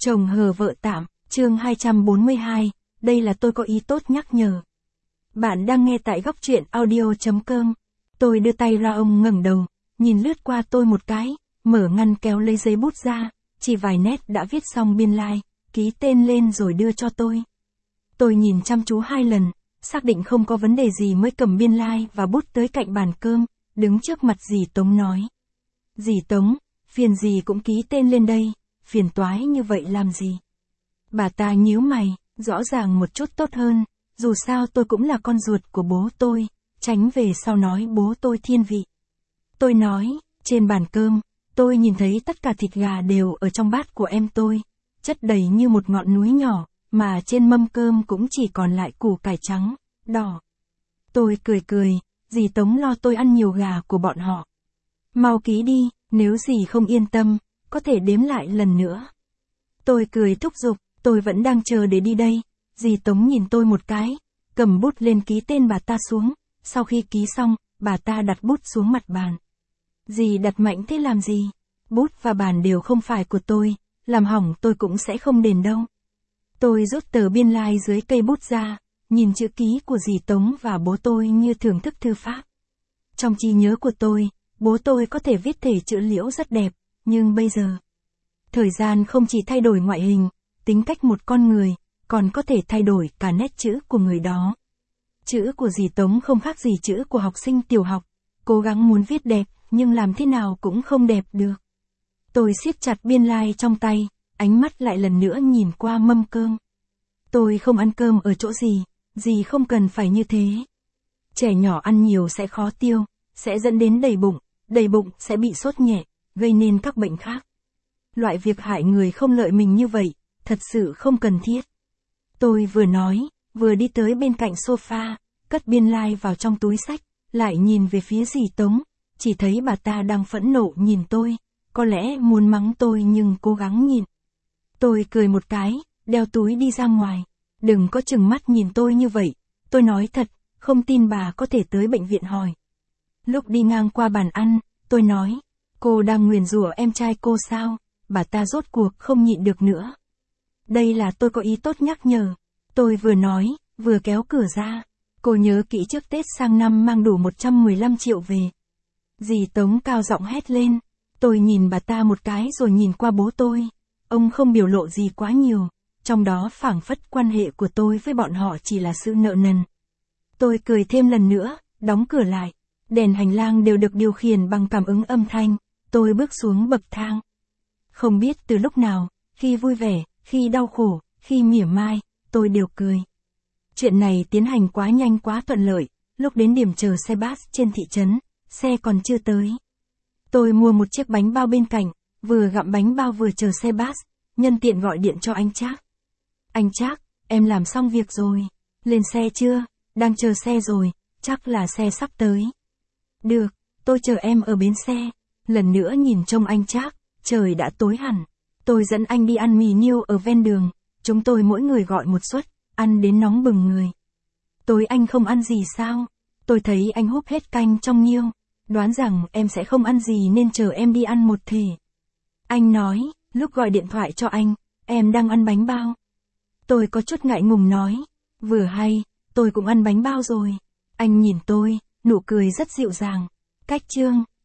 Chồng hờ vợ tạm, chương 242, đây là tôi có ý tốt nhắc nhở. Bạn đang nghe tại góc truyện audio.com. Tôi đưa tay ra, ông ngẩng đầu, nhìn lướt qua tôi một cái, mở ngăn kéo lấy giấy bút ra, chỉ vài nét đã viết xong biên lai, ký tên lên rồi đưa cho tôi. Tôi nhìn chăm chú 2 lần, xác định không có vấn đề gì mới cầm biên lai và bút tới cạnh bàn cơm, đứng trước mặt dì Tống nói. Dì Tống, phiền dì cũng ký tên lên đây, phiền toái như vậy làm gì? Bà ta nhíu mày, rõ ràng một chút tốt hơn, dù sao tôi cũng là con ruột của bố tôi, tránh về sau nói bố tôi thiên vị. Tôi nói, trên bàn cơm, tôi nhìn thấy tất cả thịt gà đều ở trong bát của em tôi, chất đầy như một ngọn núi nhỏ, mà trên mâm cơm cũng chỉ còn lại củ cải trắng, đỏ. Tôi cười, dì Tống lo tôi ăn nhiều gà của bọn họ. Mau ký đi, nếu dì không yên tâm, có thể đếm lại lần nữa. Tôi cười thúc giục, tôi vẫn đang chờ để đi đây. Dì Tống nhìn tôi một cái, cầm bút lên ký tên bà ta xuống, sau khi ký xong, bà ta đặt bút xuống mặt bàn. Dì đặt mạnh thế làm gì? Bút và bàn đều không phải của tôi, làm hỏng tôi cũng sẽ không đền đâu. Tôi rút tờ biên lai dưới cây bút ra, nhìn chữ ký của dì Tống và bố tôi như thưởng thức thư pháp. Trong trí nhớ của tôi, bố tôi có thể viết thể chữ liễu rất đẹp, nhưng bây giờ, thời gian không chỉ thay đổi ngoại hình, tính cách một con người, còn có thể thay đổi cả nét chữ của người đó. Chữ của dì Tống không khác gì chữ của học sinh tiểu học, cố gắng muốn viết đẹp, nhưng làm thế nào cũng không đẹp được. Tôi siết chặt biên lai trong tay, ánh mắt lại lần nữa nhìn qua mâm cơm. Tôi không ăn cơm ở chỗ dì không cần phải như thế. Trẻ nhỏ ăn nhiều sẽ khó tiêu, sẽ dẫn đến đầy bụng sẽ bị sốt nhẹ, gây nên các bệnh khác. Loại việc hại người không lợi mình như vậy, thật sự không cần thiết. Tôi vừa nói, vừa đi tới bên cạnh sofa, cất biên lai vào trong túi xách, lại nhìn về phía dì Tống, chỉ thấy bà ta đang phẫn nộ nhìn tôi, có lẽ muốn mắng tôi nhưng cố gắng nhịn. Tôi cười một cái, đeo túi đi ra ngoài, đừng có chừng mắt nhìn tôi như vậy, tôi nói thật, không tin bà có thể tới bệnh viện hỏi. Lúc đi ngang qua bàn ăn, tôi nói, cô đang nguyền rủa em trai cô sao? Bà ta rốt cuộc không nhịn được nữa. Đây là tôi có ý tốt nhắc nhở. Tôi vừa nói, vừa kéo cửa ra. Cô nhớ kỹ trước Tết sang năm mang đủ 115 triệu về. Dì Tống cao giọng hét lên. Tôi nhìn bà ta một cái rồi nhìn qua bố tôi. Ông không biểu lộ gì quá nhiều. Trong đó phảng phất quan hệ của tôi với bọn họ chỉ là sự nợ nần. Tôi cười thêm lần nữa, đóng cửa lại. Đèn hành lang đều được điều khiển bằng cảm ứng âm thanh. Tôi bước xuống bậc thang. Không biết từ lúc nào, khi vui vẻ, khi đau khổ, khi mỉa mai, tôi đều cười. Chuyện này tiến hành quá nhanh quá thuận lợi, lúc đến điểm chờ xe bus trên thị trấn, xe còn chưa tới. Tôi mua một chiếc bánh bao bên cạnh, vừa gặm bánh bao vừa chờ xe bus, nhân tiện gọi điện cho anh Trác. Anh Trác, em làm xong việc rồi. Lên xe chưa? Đang chờ xe rồi, chắc là xe sắp tới. Được, tôi chờ em ở bến xe. Lần nữa nhìn trông anh Trác. Trời đã tối hẳn. Tôi dẫn anh đi ăn mì niêu ở ven đường. Chúng tôi mỗi người gọi một suất, ăn đến nóng bừng người. Tối anh không ăn gì sao? Tôi thấy anh húp hết canh trong niêu. Đoán rằng em sẽ không ăn gì nên chờ em đi ăn một thể. Anh nói, lúc gọi điện thoại cho anh, em đang ăn bánh bao. Tôi có chút ngại ngùng nói, vừa hay, tôi cũng ăn bánh bao rồi. Anh nhìn tôi, nụ cười rất dịu dàng. Cách chương